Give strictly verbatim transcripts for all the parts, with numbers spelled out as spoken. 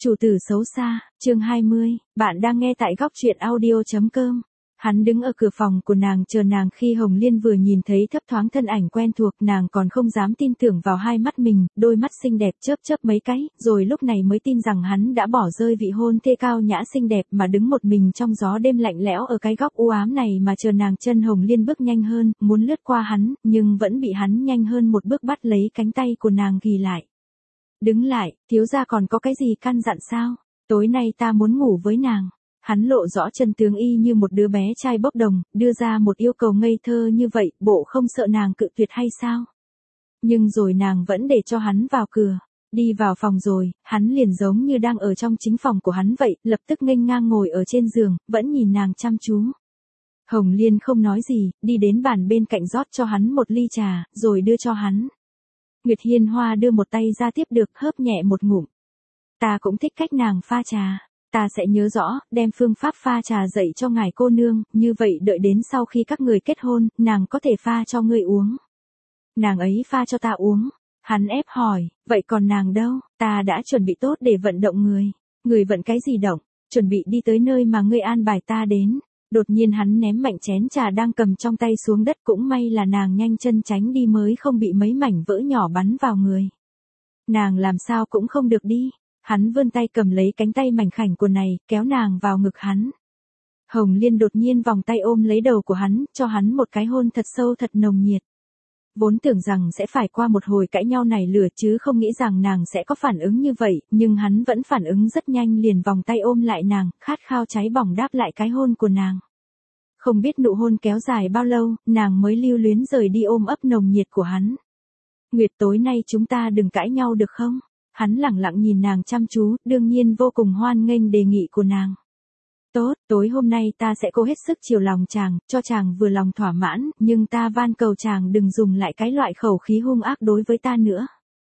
Chủ tử xấu xa, chương hai mươi, bạn đang nghe tại góc truyện audio.com. Hắn đứng ở cửa phòng của nàng chờ nàng khi Hồng Liên vừa nhìn thấy thấp thoáng thân ảnh quen thuộc nàng còn không dám tin tưởng vào hai mắt mình, đôi mắt xinh đẹp chớp chớp mấy cái, rồi lúc này mới tin rằng hắn đã bỏ rơi vị hôn thê cao nhã xinh đẹp mà đứng một mình trong gió đêm lạnh lẽo ở cái góc u ám này mà chờ nàng. Chân Hồng Liên bước nhanh hơn, muốn lướt qua hắn, nhưng vẫn bị hắn nhanh hơn một bước bắt lấy cánh tay của nàng ghì lại. Đứng lại, thiếu gia còn có cái gì căn dặn sao? Tối nay ta muốn ngủ với nàng. Hắn lộ rõ chân tướng y như một đứa bé trai bốc đồng, đưa ra một yêu cầu ngây thơ như vậy, bộ không sợ nàng cự tuyệt hay sao? Nhưng rồi nàng vẫn để cho hắn vào cửa. Đi vào phòng rồi, hắn liền giống như đang ở trong chính phòng của hắn vậy, lập tức nghênh ngang ngồi ở trên giường, vẫn nhìn nàng chăm chú. Hồng Liên không nói gì, đi đến bàn bên cạnh rót cho hắn một ly trà, rồi đưa cho hắn. Nguyệt Hiên Hoa đưa một tay ra tiếp được, hớp nhẹ một ngụm. Ta cũng thích cách nàng pha trà. Ta sẽ nhớ rõ, đem phương pháp pha trà dạy cho ngài cô nương, như vậy đợi đến sau khi các người kết hôn, nàng có thể pha cho ngươi uống. Nàng ấy pha cho ta uống. Hắn ép hỏi, vậy còn nàng đâu? Ta đã chuẩn bị tốt để vận động người. Người vận cái gì động? Chuẩn bị đi tới nơi mà ngươi an bài ta đến. Đột nhiên hắn ném mạnh chén trà đang cầm trong tay xuống đất, cũng may là nàng nhanh chân tránh đi mới không bị mấy mảnh vỡ nhỏ bắn vào người. Nàng làm sao cũng không được đi. Hắn vươn tay cầm lấy cánh tay mảnh khảnh của này, kéo nàng vào ngực hắn. Hồng Liên đột nhiên vòng tay ôm lấy đầu của hắn, cho hắn một cái hôn thật sâu thật nồng nhiệt. Vốn tưởng rằng sẽ phải qua một hồi cãi nhau này lửa chứ không nghĩ rằng nàng sẽ có phản ứng như vậy, nhưng hắn vẫn phản ứng rất nhanh, liền vòng tay ôm lại nàng, khát khao cháy bỏng đáp lại cái hôn của nàng. Không biết nụ hôn kéo dài bao lâu, nàng mới lưu luyến rời đi ôm ấp nồng nhiệt của hắn. Nguyệt, tối nay chúng ta đừng cãi nhau được không? Hắn lẳng lặng nhìn nàng chăm chú, đương nhiên vô cùng hoan nghênh đề nghị của nàng. Tốt, tối hôm nay ta sẽ cố hết sức chiều lòng chàng, cho chàng vừa lòng thỏa mãn, nhưng ta van cầu chàng đừng dùng lại cái loại khẩu khí hung ác đối với ta nữa.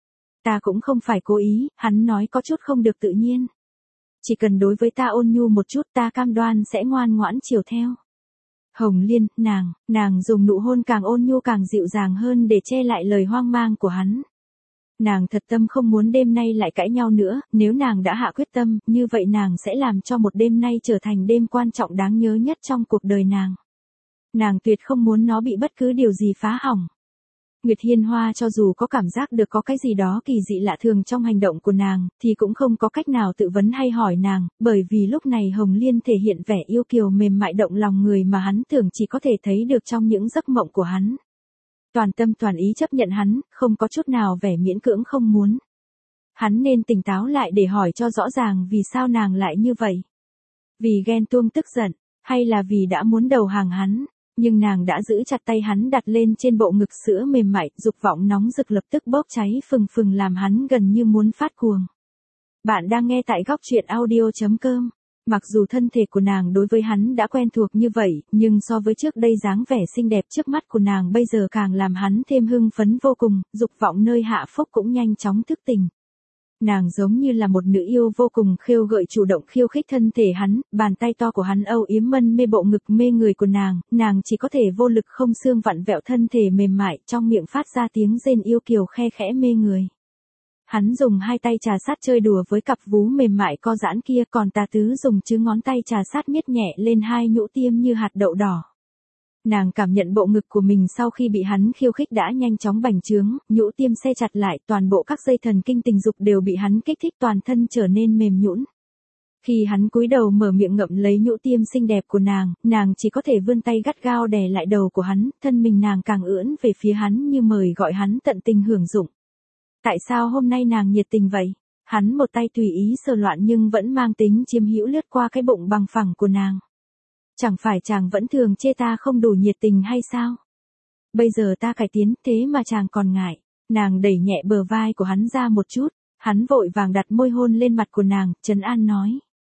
Ta cũng không phải cố ý, hắn nói có chút không được tự nhiên. Chỉ cần đối với ta ôn nhu một chút, ta cam đoan sẽ ngoan ngoãn chiều theo. Hồng Liên, nàng, nàng dùng nụ hôn càng ôn nhu càng dịu dàng hơn để che lại lời hoang mang của hắn. Nàng thật tâm không muốn đêm nay lại cãi nhau nữa, nếu nàng đã hạ quyết tâm, như vậy nàng sẽ làm cho một đêm nay trở thành đêm quan trọng đáng nhớ nhất trong cuộc đời nàng. Nàng tuyệt không muốn nó bị bất cứ điều gì phá hỏng. Nguyệt Hiên Hoa cho dù có cảm giác được có cái gì đó kỳ dị lạ thường trong hành động của nàng, thì cũng không có cách nào tự vấn hay hỏi nàng, bởi vì lúc này Hồng Liên thể hiện vẻ yêu kiều mềm mại động lòng người mà hắn tưởng chỉ có thể thấy được trong những giấc mộng của hắn. Toàn tâm toàn ý chấp nhận hắn, không có chút nào vẻ miễn cưỡng không muốn. Hắn nên tỉnh táo lại để hỏi cho rõ ràng vì sao nàng lại như vậy. Vì ghen tuông tức giận, hay là vì đã muốn đầu hàng hắn, nhưng nàng đã giữ chặt tay hắn đặt lên trên bộ ngực sữa mềm mại, dục vọng nóng rực lập tức bốc cháy phừng phừng làm hắn gần như muốn phát cuồng. Bạn đang nghe tại góc truyện audio.com. Mặc dù thân thể của nàng đối với hắn đã quen thuộc như vậy, nhưng so với trước đây dáng vẻ xinh đẹp trước mắt của nàng bây giờ càng làm hắn thêm hưng phấn vô cùng, dục vọng nơi hạ phúc cũng nhanh chóng thức tỉnh. Nàng giống như là một nữ yêu vô cùng khêu gợi chủ động khiêu khích thân thể hắn, bàn tay to của hắn âu yếm mân mê bộ ngực mê người của nàng, nàng chỉ có thể vô lực không xương vặn vẹo thân thể mềm mại, trong miệng phát ra tiếng rên yêu kiều khe khẽ mê người. Hắn dùng hai tay trà sát chơi đùa với cặp vú mềm mại co giãn kia, còn Tà Tứ dùng chứ ngón tay trà sát miết nhẹ lên hai nhũ tiêm như hạt đậu đỏ. Nàng cảm nhận bộ ngực của mình sau khi bị hắn khiêu khích đã nhanh chóng bành trướng, nhũ tiêm xe chặt lại, toàn bộ các dây thần kinh tình dục đều bị hắn kích thích, toàn thân trở nên mềm nhũn. Khi hắn cúi đầu mở miệng ngậm lấy nhũ tiêm xinh đẹp của nàng, nàng chỉ có thể vươn tay gắt gao đè lại đầu của hắn, thân mình nàng càng ưỡn về phía hắn như mời gọi hắn tận tình hưởng dụng. Tại sao hôm nay nàng nhiệt tình vậy? Hắn một tay tùy ý sờ loạn nhưng vẫn mang tính chiếm hữu lướt qua cái bụng bằng phẳng của nàng. Chẳng phải chàng vẫn thường chê ta không đủ nhiệt tình hay sao? Bây giờ ta cải tiến, thế mà chàng còn ngại. Nàng đẩy nhẹ bờ vai của hắn ra một chút, hắn vội vàng đặt môi hôn lên mặt của nàng, trấn an nói.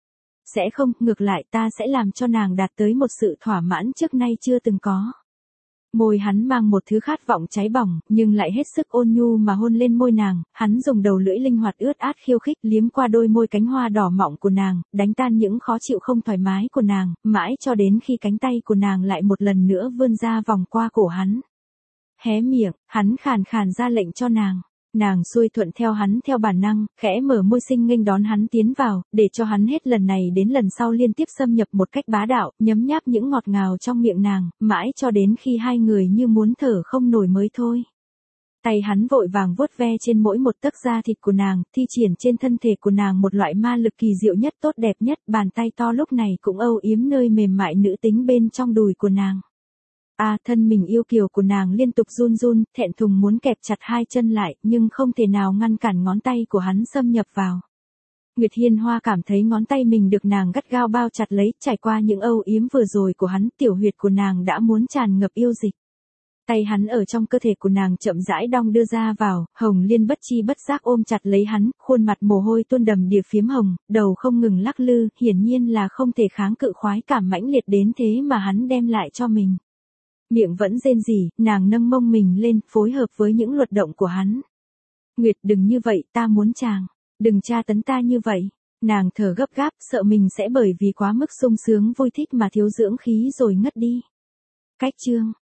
Sẽ không, ngược lại ta sẽ làm cho nàng đạt tới một sự thỏa mãn trước nay chưa từng có. Môi hắn mang một thứ khát vọng cháy bỏng, nhưng lại hết sức ôn nhu mà hôn lên môi nàng, hắn dùng đầu lưỡi linh hoạt ướt át khiêu khích liếm qua đôi môi cánh hoa đỏ mọng của nàng, đánh tan những khó chịu không thoải mái của nàng, mãi cho đến khi cánh tay của nàng lại một lần nữa vươn ra vòng qua cổ hắn. Hé miệng, hắn khàn khàn ra lệnh cho nàng. Nàng xuôi thuận theo hắn theo bản năng, khẽ mở môi xinh nghênh đón hắn tiến vào, để cho hắn hết lần này đến lần sau liên tiếp xâm nhập một cách bá đạo, nhấm nháp những ngọt ngào trong miệng nàng, mãi cho đến khi hai người như muốn thở không nổi mới thôi. Tay hắn vội vàng vuốt ve trên mỗi một tấc da thịt của nàng, thi triển trên thân thể của nàng một loại ma lực kỳ diệu nhất tốt đẹp nhất, bàn tay to lúc này cũng âu yếm nơi mềm mại nữ tính bên trong đùi của nàng. À, thân mình yêu kiều của nàng liên tục run run, thẹn thùng muốn kẹp chặt hai chân lại, nhưng không thể nào ngăn cản ngón tay của hắn xâm nhập vào. Nguyệt Hiên Hoa cảm thấy ngón tay mình được nàng gắt gao bao chặt lấy, trải qua những âu yếm vừa rồi của hắn, tiểu huyệt của nàng đã muốn tràn ngập yêu dịch. Tay hắn ở trong cơ thể của nàng chậm rãi đong đưa ra vào, Hồng Liên bất chi bất giác ôm chặt lấy hắn, khuôn mặt mồ hôi tuôn đầm đìa phiếm hồng, đầu không ngừng lắc lư, hiển nhiên là không thể kháng cự khoái cảm mãnh liệt đến thế mà hắn đem lại cho mình. Miệng vẫn rên rỉ, nàng nâng mông mình lên, phối hợp với những luật động của hắn. Nguyệt, đừng như vậy, ta muốn chàng. Đừng tra tấn ta như vậy. Nàng thở gấp gáp, sợ mình sẽ bởi vì quá mức sung sướng vui thích mà thiếu dưỡng khí rồi ngất đi. Cách chương